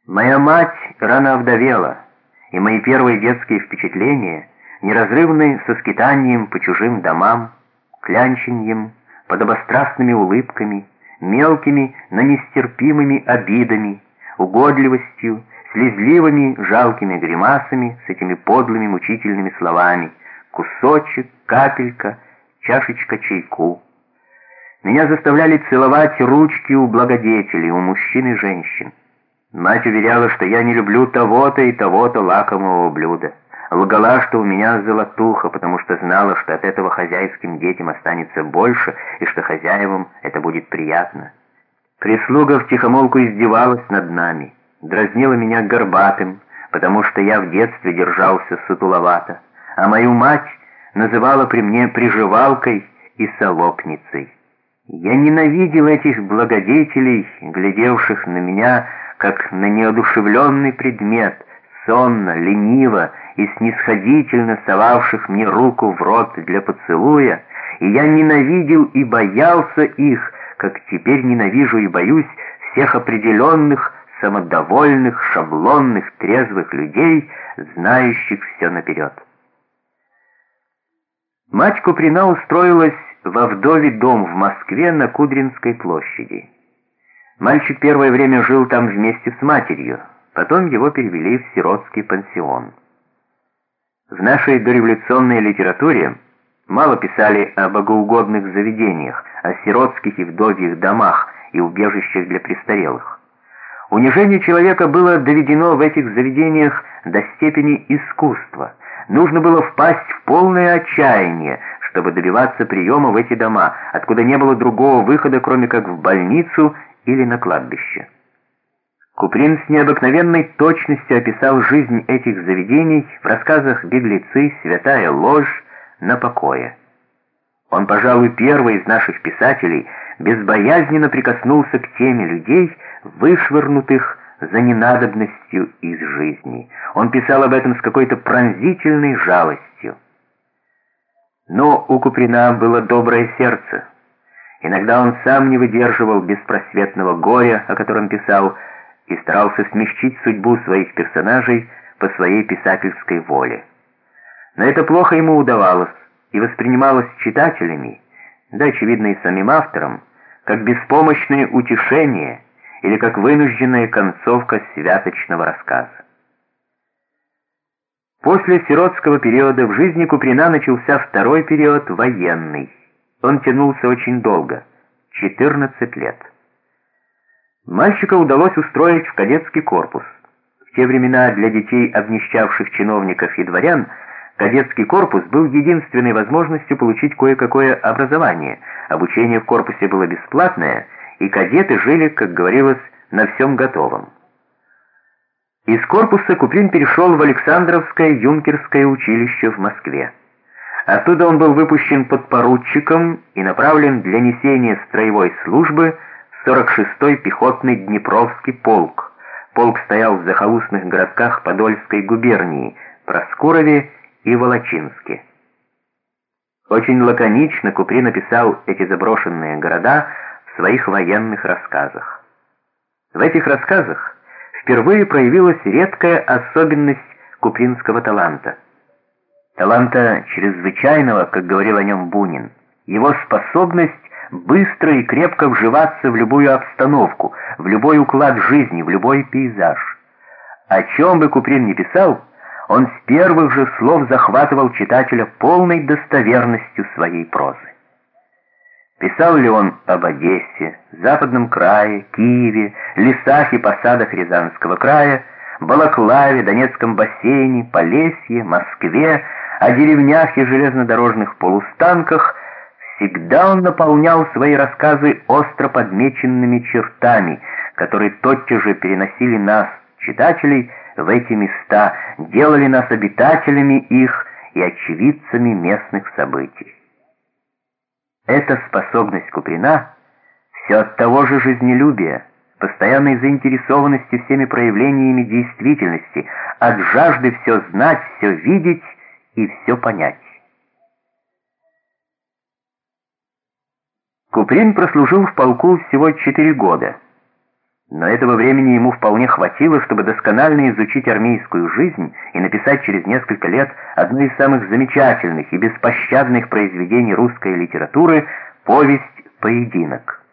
Моя мать рано овдовела, и мои первые детские впечатления неразрывны со скитанием по чужим домам, клянченьем, подобострастными улыбками, мелкими, но нестерпимыми обидами, угодливостью, слезливыми, жалкими гримасами, с этими подлыми мучительными словами: кусочек, капелька, чашечка чайку. Меня заставляли целовать ручки у благодетелей, у мужчин и женщин. Мать уверяла, что я не люблю того-то и того-то лакомого блюда. Лгала, что у меня золотуха, потому что знала, что от этого хозяйским детям останется больше, и что хозяевам это будет приятно. Прислуга втихомолку издевалась над нами, дразнила меня горбатым, потому что я в детстве держался сутуловато, а мою мать называла при мне приживалкой и солопницей. Я ненавидел этих благодетелей, глядевших на меня как на неодушевленный предмет, сонно, лениво и снисходительно совавших мне руку в рот для поцелуя, и я ненавидел и боялся их, как теперь ненавижу и боюсь всех определенных, самодовольных, шаблонных, трезвых людей, знающих все наперед. Мать Куприна устроилась во вдовий дом в Москве на Кудринской площади. Мальчик первое время жил там вместе с матерью, потом его перевели в сиротский пансион. В нашей дореволюционной литературе мало писали о богоугодных заведениях, о сиротских и вдовьих домах и убежищах для престарелых. Унижение человека было доведено в этих заведениях до степени искусства. Нужно было впасть в полное отчаяние, чтобы добиваться приема в эти дома, откуда не было другого выхода, кроме как в больницу или на кладбище. Куприн с необыкновенной точностью описал жизнь этих заведений в рассказах «Беглецы», «Святая ложь», «На покое». Он, пожалуй, первый из наших писателей безбоязненно прикоснулся к теме людей, вышвырнутых за ненадобностью из жизни. Он писал об этом с какой-то пронзительной жалостью. Но у Куприна было доброе сердце. Иногда он сам не выдерживал беспросветного горя, о котором писал, и старался смягчить судьбу своих персонажей по своей писательской воле. Но это плохо ему удавалось и воспринималось читателями, да, очевидно, и самим автором, как беспомощное утешение или как вынужденная концовка святочного рассказа. После сиротского периода в жизни Куприна начался второй период, военный. Он тянулся очень долго, 14 лет. Мальчика удалось устроить в кадетский корпус. В те времена для детей обнищавших чиновников и дворян кадетский корпус был единственной возможностью получить кое-какое образование. Обучение в корпусе было бесплатное, и кадеты жили, как говорилось, на всем готовом. Из корпуса Куприн перешел в Александровское юнкерское училище в Москве. Оттуда он был выпущен подпоручиком и направлен для несения строевой службы в 46-й пехотный Днепровский полк. Полк стоял в захолустных городках Подольской губернии, Проскурове и Волочинске. Очень лаконично Куприн описал эти заброшенные города в своих военных рассказах. В этих рассказах впервые проявилась редкая особенность купринского таланта. Таланта чрезвычайного, как говорил о нем Бунин. Его способность быстро и крепко вживаться в любую обстановку, в любой уклад жизни, в любой пейзаж. О чем бы Куприн ни писал, он с первых же слов захватывал читателя полной достоверностью своей прозы. Писал ли он об Одессе, Западном крае, Киеве, лесах и посадах Рязанского края, Балаклаве, Донецком бассейне, Полесье, Москве, о деревнях и железнодорожных полустанках, всегда он наполнял свои рассказы остро подмеченными чертами, которые тотчас же переносили нас, читателей, в эти места, делали нас обитателями их и очевидцами местных событий. Эта способность Куприна все от того же жизнелюбия, постоянной заинтересованности всеми проявлениями действительности, от жажды все знать, все видеть и все понять. Куприн прослужил в полку всего 4 года, Но этого времени ему вполне хватило, чтобы досконально изучить армейскую жизнь и написать через несколько лет одно из самых замечательных и беспощадных произведений русской литературы — повесть «Поединок».